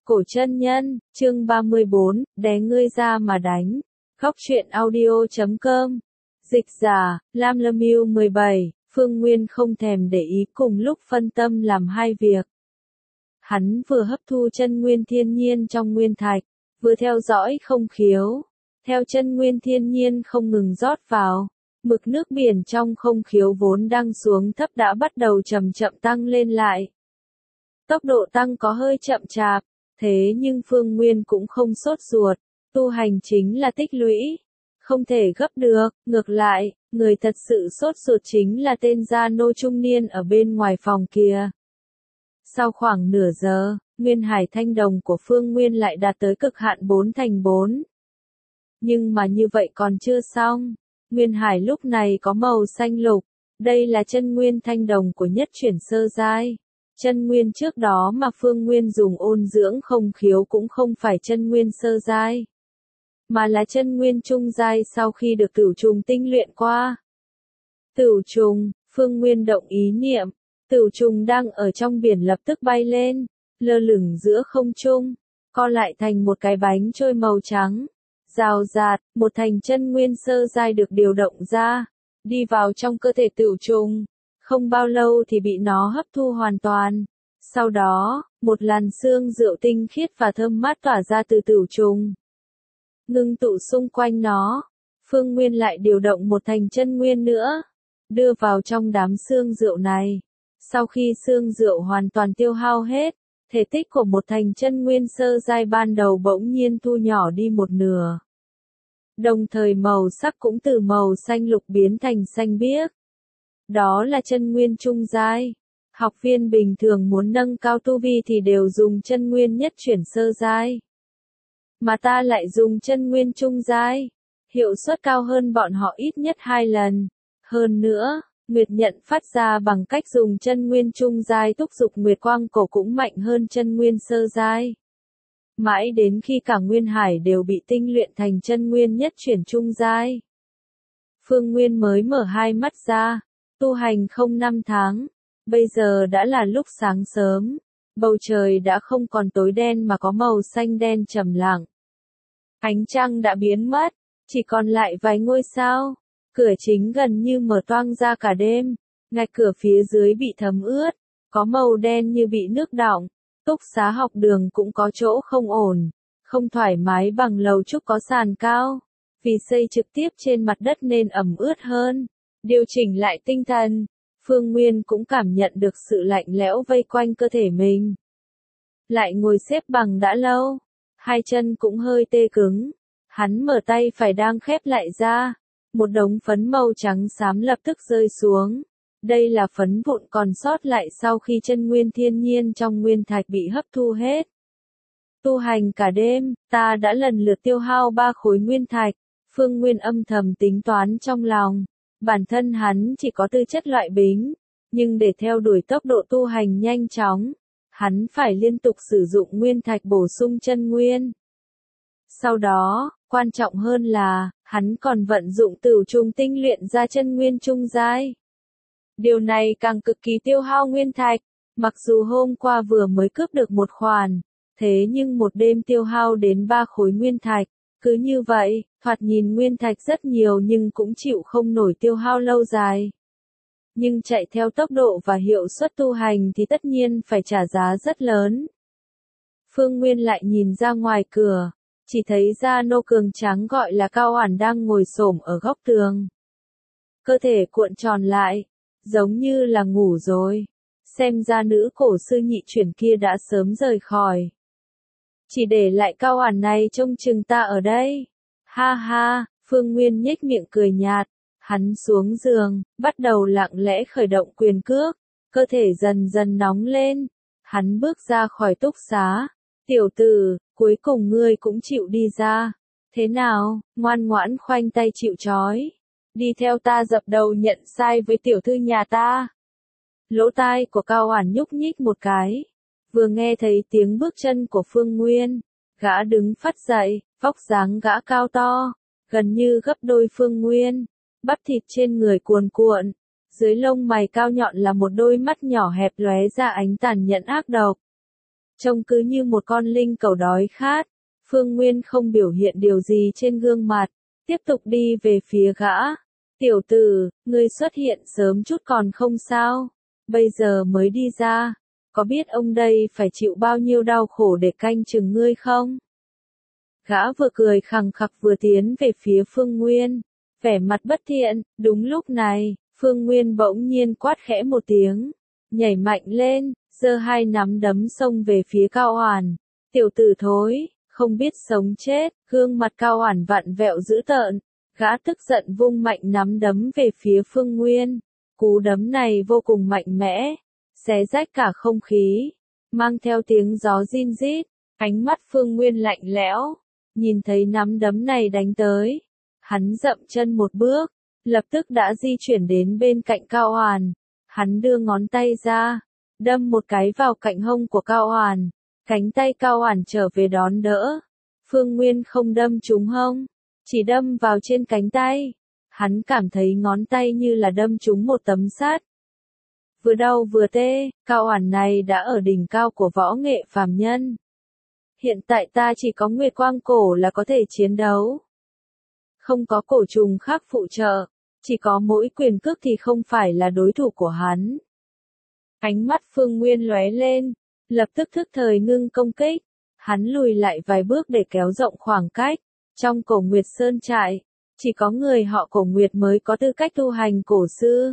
Cổ chân nhân, chương 34, đé ngươi ra mà đánh. Góc truyện audio.com. Dịch giả, Lam Lâm Yêu 17, Phương Nguyên không thèm để ý cùng lúc phân tâm làm hai việc. Hắn vừa hấp thu chân nguyên thiên nhiên trong nguyên thạch, vừa theo dõi không khiếu. Theo chân nguyên thiên nhiên không ngừng rót vào, mực nước biển trong không khiếu vốn đang xuống thấp đã bắt đầu chậm chậm tăng lên lại. Tốc độ tăng có hơi chậm chạp, thế nhưng Phương Nguyên cũng không sốt ruột, tu hành chính là tích lũy, không thể gấp được, ngược lại, người thật sự sốt ruột chính là tên gia nô trung niên ở bên ngoài phòng kia. Sau khoảng nửa giờ, Nguyên Hải Thanh Đồng của Phương Nguyên lại đạt tới cực hạn 4/4. Nhưng mà như vậy còn chưa xong, Nguyên Hải lúc này có màu xanh lục, đây là chân nguyên thanh đồng của nhất chuyển sơ giai. Chân nguyên trước đó mà Phương Nguyên dùng ôn dưỡng không khiếu cũng không phải chân nguyên sơ giai, mà là chân nguyên trung giai sau khi được Tửu Trùng tinh luyện qua. Tửu Trùng, Phương Nguyên động ý niệm, Tửu Trùng đang ở trong biển lập tức bay lên, lơ lửng giữa không trung, co lại thành một cái bánh trôi màu trắng. Rào rạt, một thành chân nguyên sơ giai được điều động ra, đi vào trong cơ thể Tửu Trùng. Không bao lâu thì bị nó hấp thu hoàn toàn. Sau đó, một làn sương rượu tinh khiết và thơm mát tỏa ra từ Tửu Trùng, ngưng tụ xung quanh nó. Phương Nguyên lại điều động một thành chân nguyên nữa, đưa vào trong đám sương rượu này. Sau khi sương rượu hoàn toàn tiêu hao hết, thể tích của một thành chân nguyên sơ giai ban đầu bỗng nhiên thu nhỏ đi một nửa. Đồng thời màu sắc cũng từ màu xanh lục biến thành xanh biếc. Đó là chân nguyên trung giai. Học viên bình thường muốn nâng cao tu vi thì đều dùng chân nguyên nhất chuyển sơ giai. Mà ta lại dùng chân nguyên trung giai. Hiệu suất cao hơn bọn họ ít nhất 2 lần. Hơn nữa, nguyệt nhận phát ra bằng cách dùng chân nguyên trung giai thúc dục nguyệt quang cổ cũng mạnh hơn chân nguyên sơ giai. Mãi đến khi cả Nguyên Hải đều bị tinh luyện thành chân nguyên nhất chuyển trung giai, Phương Nguyên mới mở hai mắt ra. Tu hành không 5 tháng, bây giờ đã là lúc sáng sớm, bầu trời đã không còn tối đen mà có màu xanh đen trầm lặng. Ánh trăng đã biến mất, chỉ còn lại vài ngôi sao, cửa chính gần như mở toang ra cả đêm, ngạch cửa phía dưới bị thấm ướt, có màu đen như bị nước đọng. Túc xá học đường cũng có chỗ không ổn, không thoải mái bằng lầu trúc có sàn cao, vì xây trực tiếp trên mặt đất nên ẩm ướt hơn. Điều chỉnh lại tinh thần, Phương Nguyên cũng cảm nhận được sự lạnh lẽo vây quanh cơ thể mình. Lại ngồi xếp bằng đã lâu, hai chân cũng hơi tê cứng, hắn mở tay phải đang khép lại ra, một đống phấn màu trắng xám lập tức rơi xuống. Đây là phấn vụn còn sót lại sau khi chân nguyên thiên nhiên trong nguyên thạch bị hấp thu hết. Tu hành cả đêm, ta đã lần lượt tiêu hao 3 khối nguyên thạch, Phương Nguyên âm thầm tính toán trong lòng. Bản thân hắn chỉ có tư chất loại bính, nhưng để theo đuổi tốc độ tu hành nhanh chóng, hắn phải liên tục sử dụng nguyên thạch bổ sung chân nguyên. Sau đó, quan trọng hơn là, hắn còn vận dụng Tửu Trùng tinh luyện ra chân nguyên trung giai. Điều này càng cực kỳ tiêu hao nguyên thạch, mặc dù hôm qua vừa mới cướp được một khoản, thế nhưng một đêm tiêu hao đến 3 khối nguyên thạch. Cứ như vậy, thoạt nhìn nguyên thạch rất nhiều nhưng cũng chịu không nổi tiêu hao lâu dài. Nhưng chạy theo tốc độ và hiệu suất tu hành thì tất nhiên phải trả giá rất lớn. Phương Nguyên lại nhìn ra ngoài cửa, chỉ thấy gia nô cường tráng gọi là Cao Oản đang ngồi xổm ở góc tường. Cơ thể cuộn tròn lại, giống như là ngủ rồi. Xem ra nữ cổ sư nhị chuyển kia đã sớm rời khỏi. Chỉ để lại Cao Oản này trông chừng ta ở đây. Ha ha, Phương Nguyên nhếch miệng cười nhạt. Hắn xuống giường, bắt đầu lặng lẽ khởi động quyền cước. Cơ thể dần dần nóng lên. Hắn bước ra khỏi túc xá. Tiểu tử, cuối cùng ngươi cũng chịu đi ra. Thế nào, ngoan ngoãn khoanh tay chịu trói. Đi theo ta dập đầu nhận sai với tiểu thư nhà ta. Lỗ tai của Cao Oản nhúc nhích một cái. Vừa nghe thấy tiếng bước chân của Phương Nguyên, gã đứng phắt dậy, vóc dáng gã cao to, gần như gấp đôi Phương Nguyên, bắp thịt trên người cuồn cuộn, dưới lông mày cao nhọn là một đôi mắt nhỏ hẹp lóe ra ánh tàn nhẫn ác độc. trông cứ như một con linh cẩu đói khát. Phương Nguyên không biểu hiện điều gì trên gương mặt, tiếp tục đi về phía gã. Tiểu tử, ngươi xuất hiện sớm chút còn không sao, bây giờ mới đi ra, có biết ông đây phải chịu bao nhiêu đau khổ để canh chừng ngươi không? Gã vừa cười khằng khặc vừa tiến về phía Phương Nguyên, vẻ mặt bất thiện. Đúng lúc này, Phương Nguyên bỗng nhiên quát khẽ một tiếng, nhảy mạnh lên, giơ hai nắm đấm xông về phía Cao Oản. Tiểu tử thối, không biết sống chết. Gương mặt Cao Oản vặn vẹo dữ tợn, gã tức giận vung mạnh nắm đấm về phía Phương Nguyên. Cú đấm này vô cùng mạnh mẽ, xé rách cả không khí, mang theo tiếng gió rin rít. Ánh mắt Phương Nguyên lạnh lẽo, nhìn thấy nắm đấm này đánh tới, hắn dậm chân một bước, lập tức đã di chuyển đến bên cạnh Cao Oản. Hắn đưa ngón tay ra, đâm một cái vào cạnh hông của Cao Oản. Cánh tay Cao Oản trở về đón đỡ. Phương Nguyên không đâm trúng hông, chỉ đâm vào trên cánh tay. Hắn cảm thấy ngón tay như là đâm trúng một tấm sắt. Vừa đau vừa tê. Cao Oản này đã ở đỉnh cao của võ nghệ phàm nhân. Hiện tại ta chỉ có Nguyệt Quang Cổ là có thể chiến đấu. Không có cổ trùng khác phụ trợ, chỉ có mỗi quyền cước thì không phải là đối thủ của hắn. Ánh mắt Phương Nguyên lóe lên, lập tức thức thời ngưng công kích. Hắn lùi lại vài bước để kéo rộng khoảng cách. Trong Cổ Nguyệt Sơn trại, chỉ có người họ Cổ Nguyệt mới có tư cách tu hành cổ sư.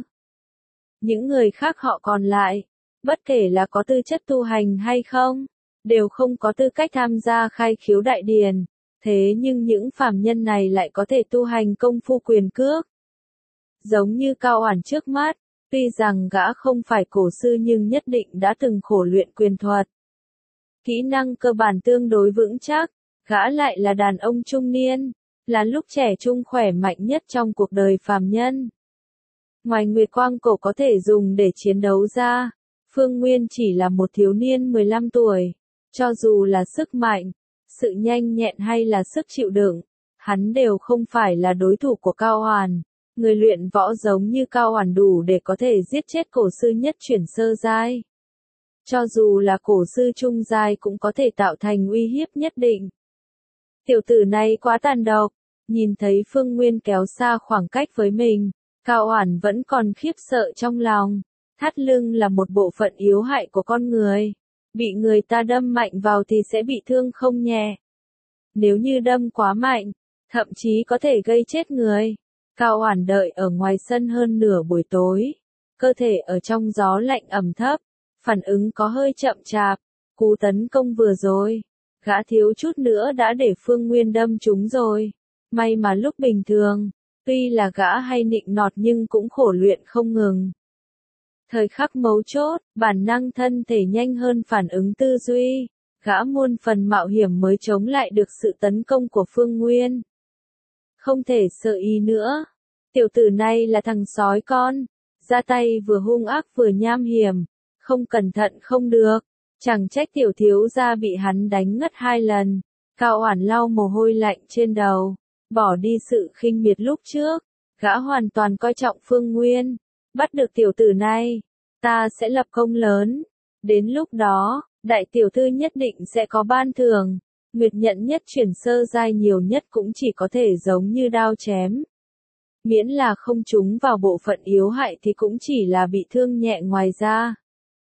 Những người khác họ còn lại, bất kể là có tư chất tu hành hay không, đều không có tư cách tham gia khai khiếu đại điển. Thế nhưng những phàm nhân này lại có thể tu hành công phu quyền cước. Giống như Cao Oản trước mắt, tuy rằng gã không phải cổ sư nhưng nhất định đã từng khổ luyện quyền thuật. Kỹ năng cơ bản tương đối vững chắc, gã lại là đàn ông trung niên, là lúc trẻ trung khỏe mạnh nhất trong cuộc đời phàm nhân. Ngoài Nguyệt Quang Cổ có thể dùng để chiến đấu ra, Phương Nguyên chỉ là một thiếu niên 15 tuổi, cho dù là sức mạnh, sự nhanh nhẹn hay là sức chịu đựng, hắn đều không phải là đối thủ của Cao Oản. Người luyện võ giống như Cao Oản đủ để có thể giết chết cổ sư nhất chuyển sơ giai. Cho dù là cổ sư trung giai cũng có thể tạo thành uy hiếp nhất định. Tiểu tử này quá tàn độc, nhìn thấy Phương Nguyên kéo xa khoảng cách với mình, Cao Oản vẫn còn khiếp sợ trong lòng. Thắt lưng là một bộ phận yếu hại của con người, bị người ta đâm mạnh vào thì sẽ bị thương không nhẹ. Nếu như đâm quá mạnh, thậm chí có thể gây chết người. Cao Oản đợi ở ngoài sân hơn nửa buổi tối, cơ thể ở trong gió lạnh ẩm thấp, phản ứng có hơi chậm chạp. Cú tấn công vừa rồi, gã thiếu chút nữa đã để Phương Nguyên đâm trúng rồi. May mà lúc bình thường, tuy là gã hay nịnh nọt nhưng cũng khổ luyện không ngừng. Thời khắc mấu chốt, bản năng thân thể nhanh hơn phản ứng tư duy, gã muôn phần mạo hiểm mới chống lại được sự tấn công của Phương Nguyên. Không thể sợ ý nữa. Tiểu tử này là thằng sói con, ra tay vừa hung ác vừa nham hiểm, không cẩn thận không được. Chẳng trách tiểu thiếu gia bị hắn đánh ngất 2 lần. Cao Oản lau mồ hôi lạnh trên đầu, bỏ đi sự khinh miệt lúc trước, gã hoàn toàn coi trọng Phương Nguyên. Bắt được tiểu tử này, ta sẽ lập công lớn. Đến lúc đó, đại tiểu thư nhất định sẽ có ban thưởng. Nguyệt nhận nhất chuyển sơ giai nhiều nhất cũng chỉ có thể giống như đao chém. Miễn là không trúng vào bộ phận yếu hại thì cũng chỉ là bị thương nhẹ ngoài ra.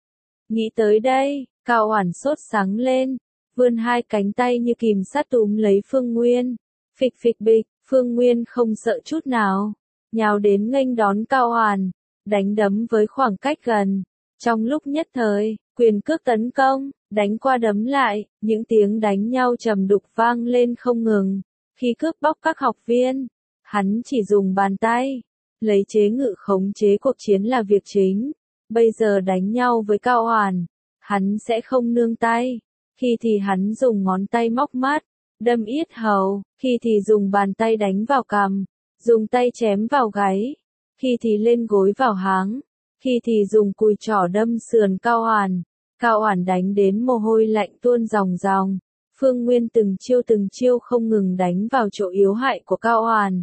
Nghĩ tới đây, Cao Oản sốt sáng lên, vươn hai cánh tay như kìm sát túm lấy Phương Nguyên. Phịch phịch bịch, Phương Nguyên không sợ chút nào, nhào đến nghênh đón Cao Oản, đánh đấm với khoảng cách gần. Trong lúc nhất thời, quyền cước tấn công, đánh qua đấm lại, những tiếng đánh nhau trầm đục vang lên không ngừng. Khi cướp bóc các học viên, hắn chỉ dùng bàn tay, lấy chế ngự khống chế cuộc chiến là việc chính. Bây giờ đánh nhau với Cao Oản, hắn sẽ không nương tay. Khi thì hắn dùng ngón tay móc mắt, đâm yết hầu, khi thì dùng bàn tay đánh vào cằm, dùng tay chém vào gáy, khi thì lên gối vào háng, khi thì dùng cùi trỏ đâm sườn Cao Oản. Cao Oản đánh đến mồ hôi lạnh tuôn ròng ròng. Phương Nguyên từng chiêu không ngừng đánh vào chỗ yếu hại của Cao Oản.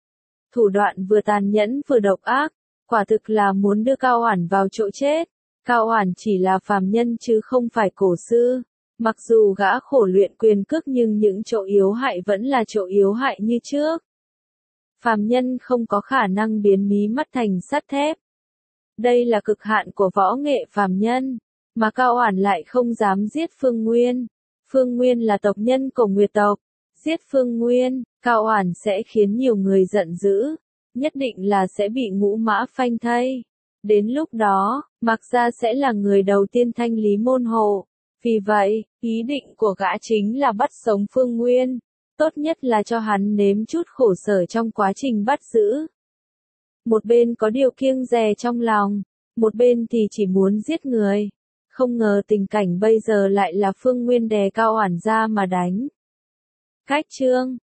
Thủ đoạn vừa tàn nhẫn vừa độc ác, quả thực là muốn đưa Cao Oản vào chỗ chết. Cao Oản chỉ là phàm nhân chứ không phải cổ sư, Mặc dù gã khổ luyện quyền cước nhưng những chỗ yếu hại vẫn là chỗ yếu hại như trước. Phàm nhân không có khả năng biến mí mắt thành sắt thép. Đây là cực hạn của võ nghệ phàm nhân, mà Cao Oản lại không dám giết Phương Nguyên. Phương Nguyên là tộc nhân của Nguyệt tộc, giết Phương Nguyên, Cao Oản sẽ khiến nhiều người giận dữ, nhất định là sẽ bị ngũ mã phanh thây. Đến lúc đó, Mạc gia sẽ là người đầu tiên thanh lý môn hộ. Vì vậy, ý định của gã chính là bắt sống Phương Nguyên, tốt nhất là cho hắn nếm chút khổ sở trong quá trình bắt giữ. Một bên có điều kiêng dè trong lòng, một bên thì chỉ muốn giết người. Không ngờ tình cảnh bây giờ lại là Phương Nguyên đè Cao Oản ra mà đánh. Cách chương